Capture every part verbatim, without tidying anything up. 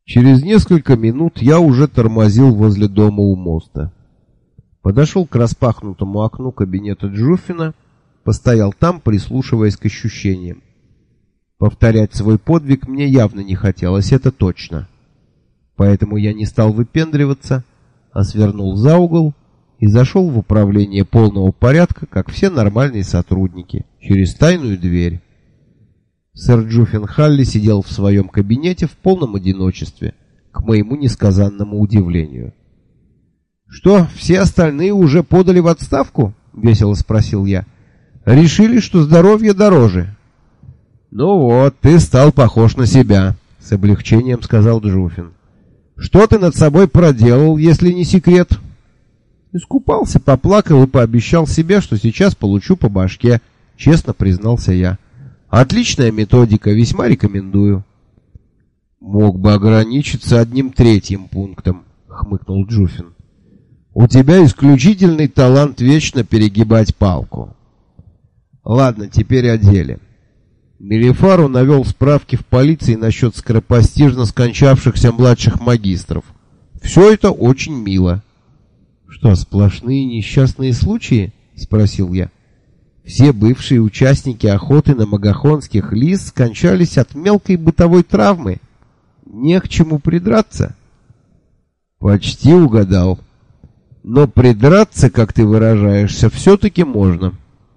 Через несколько минут я уже тормозил возле дома у моста. Подошел к распахнутому окну кабинета Джуффина, постоял там, прислушиваясь к ощущениям. Повторять свой подвиг мне явно не хотелось, это точно. Поэтому я не стал выпендриваться, а свернул за угол и зашел в управление полного порядка, как все нормальные сотрудники, через тайную дверь. Сэр Джуффин Халли сидел в своем кабинете в полном одиночестве, к моему несказанному удивлению. «Что, все остальные уже подали в отставку?» — весело спросил я. «Решили, что здоровье дороже». «Ну вот, ты стал похож на себя», — с облегчением сказал Джуффин. «Что ты над собой проделал, если не секрет?» «Искупался, поплакал и пообещал себе, что сейчас получу по башке», — честно признался я. «Отличная методика, весьма рекомендую». «Мог бы ограничиться одним третьим пунктом», — хмыкнул Джуффин. «У тебя исключительный талант вечно перегибать палку». «Ладно, теперь о деле». Мелифару навел справки в полиции насчет скоропостижно скончавшихся младших магистров. Все это очень мило. «Что, сплошные несчастные случаи?» — спросил я. «Все бывшие участники охоты на магахонских лис скончались от мелкой бытовой травмы. Не к чему придраться». «Почти угадал. Но придраться, как ты выражаешься, все-таки можно».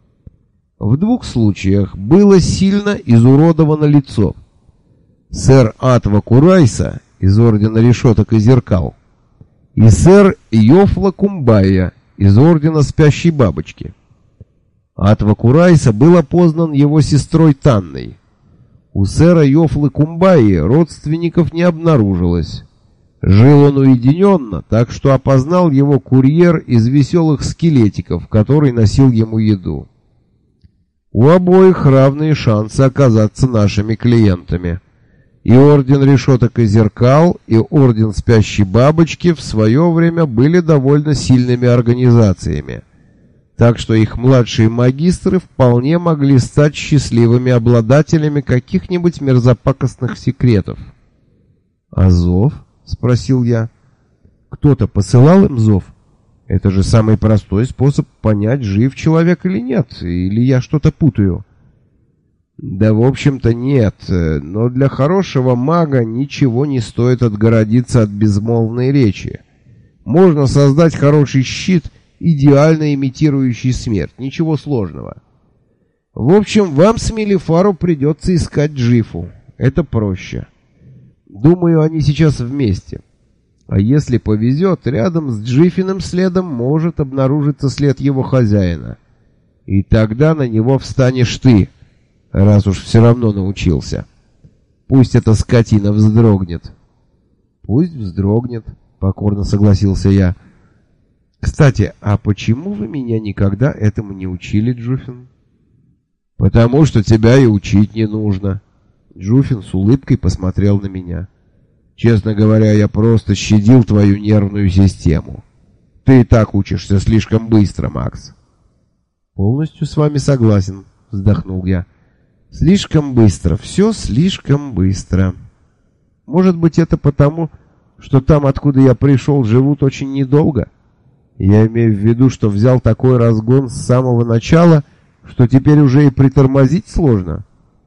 В двух случаях было сильно изуродовано лицо. Сэр Атва Курайса из Ордена Решеток и Зеркал и сэр Йофла Кумбайя из Ордена Спящей Бабочки. Атва Курайса был опознан его сестрой Танной. У сэра Йофлы Кумбайи родственников не обнаружилось. Жил он уединенно, так что опознал его курьер из веселых скелетиков, который носил ему еду. У обоих равные шансы оказаться нашими клиентами. И Орден Решеток и Зеркал, и Орден Спящей Бабочки в свое время были довольно сильными организациями. Так что их младшие магистры вполне могли стать счастливыми обладателями каких-нибудь мерзопакостных секретов. «А зов?» — спросил я. «Кто-то посылал им зов? Это же самый простой способ понять, жив человек или нет, или я что-то путаю». «Да, в общем-то, нет, но для хорошего мага ничего не стоит отгородиться от безмолвной речи. Можно создать хороший щит, идеально имитирующий смерть, ничего сложного. В общем, вам с Мелифару придется искать Джифу, это проще. Думаю, они сейчас вместе. А если повезет, рядом с Джифиным следом может обнаружиться след его хозяина. И тогда на него встанешь ты, раз уж все равно научился. Пусть эта скотина вздрогнет». «Пусть вздрогнет», — покорно согласился я. «Кстати, а почему вы меня никогда этому не учили, Джуффин?» «Потому что тебя и учить не нужно». Джуффин с улыбкой посмотрел на меня. «Честно говоря, я просто щадил твою нервную систему. Ты и так учишься слишком быстро, Макс». «Полностью с вами согласен», — вздохнул я. «Слишком быстро, все слишком быстро. Может быть, это потому, что там, откуда я пришел, живут очень недолго? Я имею в виду, что взял такой разгон с самого начала, что теперь уже и притормозить сложно».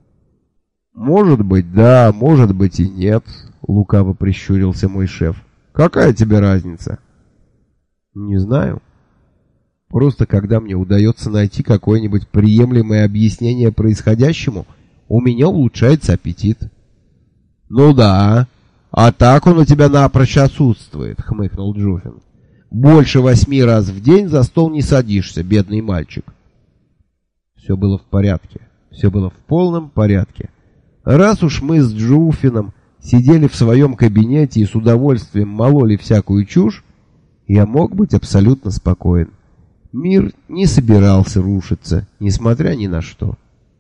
«Может быть, да, может быть и нет», — лукаво прищурился мой шеф. «Какая тебе разница?» «Не знаю. Просто когда мне удается найти какое-нибудь приемлемое объяснение происходящему, у меня улучшается аппетит». «Ну да, а так он у тебя напрочь отсутствует», — хмыкнул Джуффин. «Больше восьми раз в день за стол не садишься, бедный мальчик». Все было в порядке, все было в полном порядке. Раз уж мы с Джуффином сидели в своем кабинете и с удовольствием мололи всякую чушь, я мог быть абсолютно спокоен. Мир не собирался рушиться, несмотря ни на что.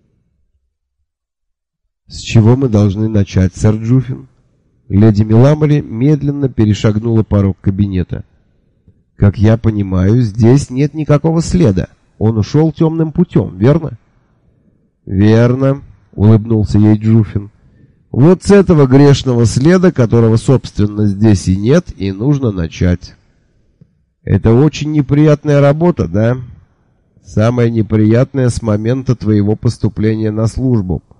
«С чего мы должны начать, сэр Джуффин?» Леди Меламори медленно перешагнула порог кабинета. «Как я понимаю, здесь нет никакого следа. Он ушел темным путем, верно?» «Верно», — улыбнулся ей Джуффин. Вот с этого грешного следа, которого, собственно, здесь и нет, и нужно начать. Это очень неприятная работа, да? Самая неприятная с момента твоего поступления на службу.